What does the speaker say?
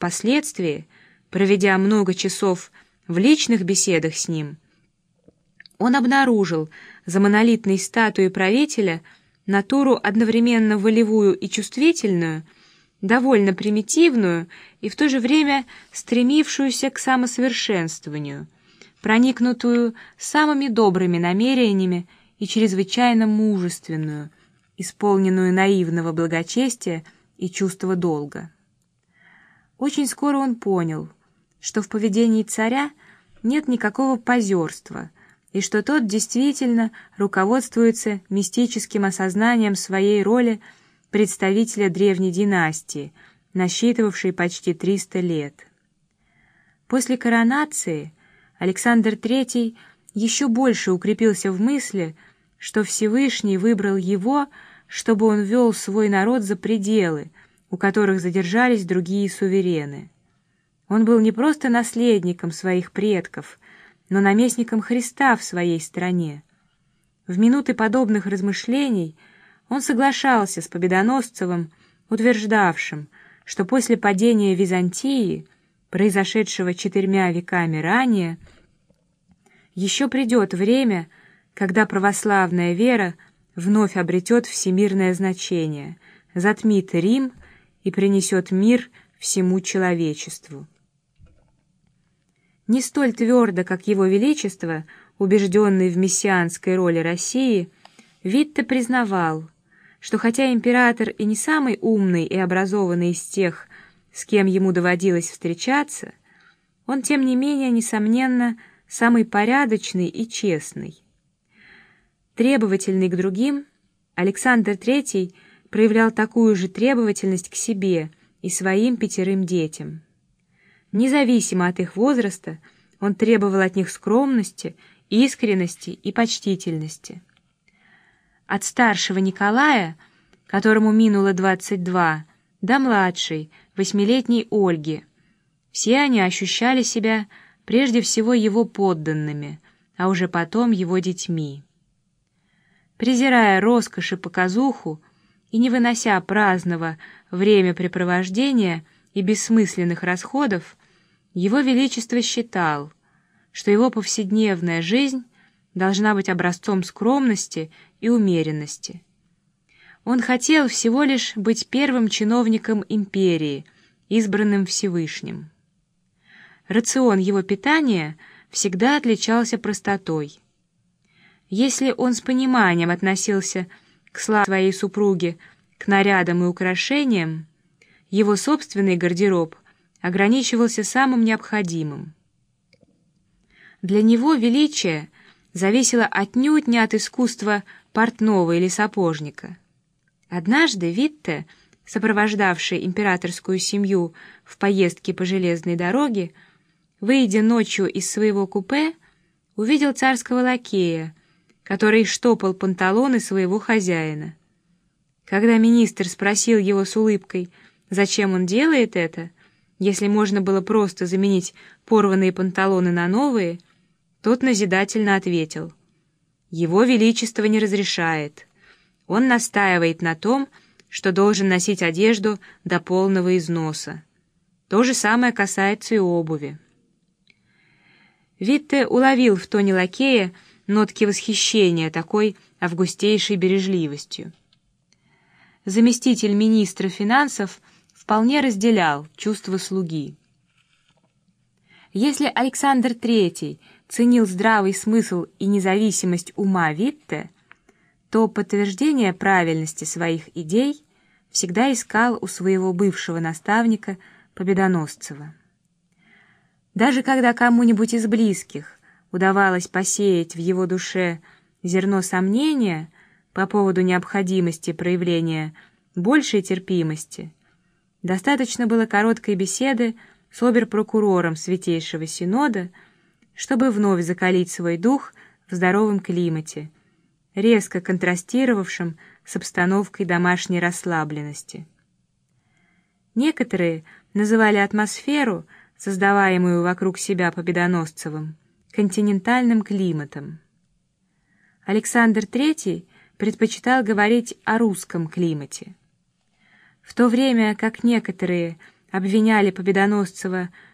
впоследствии, проведя много часов в личных беседах с ним, он обнаружил за монолитной статуей правителя натуру одновременно волевую и чувствительную, довольно примитивную и в то же время стремившуюся к самосовершенствованию, проникнутую самыми добрыми намерениями и чрезвычайно мужественную, исполненную наивного благочестия и чувства долга. Очень скоро он понял, что в поведении царя нет никакого позерства, и что тот действительно руководствуется мистическим осознанием своей роли представителя древней династии, насчитывавшей почти 300 лет. После коронации Александр III еще больше укрепился в мысли, что Всевышний выбрал его, чтобы он вел свой народ за пределы, у которых задержались другие суверены. Он был не просто наследником своих предков, но наместником Христа в своей стране. В минуты подобных размышлений он соглашался с Победоносцевым, утверждавшим, что после падения Византии, произошедшего 4 веками ранее, еще придет время, когда православная вера вновь обретет всемирное значение, затмит Рим и принесет мир всему человечеству. Не столь твердо, как его величество, убежденный в мессианской роли России, Витте признавал, что хотя император и не самый умный и образованный из тех, с кем ему доводилось встречаться, он тем не менее, несомненно, самый порядочный и честный. Требовательный к другим, Александр III проявлял такую же требовательность к себе и своим 5 детям. Независимо от их возраста, он требовал от них скромности, искренности и почтительности. От старшего Николая, которому минуло 22, до младшей, 8-летней Ольги, все они ощущали себя прежде всего его подданными, а уже потом его детьми. Презирая роскошь и показуху и не вынося праздного времяпрепровождения и бессмысленных расходов, его величество считал, что его повседневная жизнь должна быть образцом скромности и умеренности. Он хотел всего лишь быть первым чиновником империи, избранным Всевышним. Рацион его питания всегда отличался простотой. Если он с пониманием относился к славе своей супруги, к нарядам и украшениям, его собственный гардероб ограничивался самым необходимым. Для него величие зависело отнюдь не от искусства портного или сапожника. Однажды Витте, сопровождавший императорскую семью в поездке по железной дороге, выйдя ночью из своего купе, увидел царского лакея, который штопал панталоны своего хозяина. Когда министр спросил его с улыбкой, зачем он делает это, если можно было просто заменить порванные панталоны на новые, тот назидательно ответил: «Его Величество не разрешает. Он настаивает на том, что должен носить одежду до полного износа. То же самое касается и обуви». Витте уловил в тоне лакея нотки восхищения такой августейшей бережливостью. Заместитель министра финансов вполне разделял чувства слуги. Если Александр III ценил здравый смысл и независимость ума Витте, то подтверждение правильности своих идей всегда искал у своего бывшего наставника Победоносцева. Даже когда кому-нибудь из близких удавалось посеять в его душе зерно сомнения по поводу необходимости проявления большей терпимости, достаточно было короткой беседы с обер-прокурором Святейшего Синода, чтобы вновь закалить свой дух в здоровом климате, резко контрастировавшем с обстановкой домашней расслабленности. Некоторые называли атмосферу, создаваемую вокруг себя Победоносцевым, континентальным климатом. Александр III предпочитал говорить о русском климате. В то время как некоторые обвиняли Победоносцева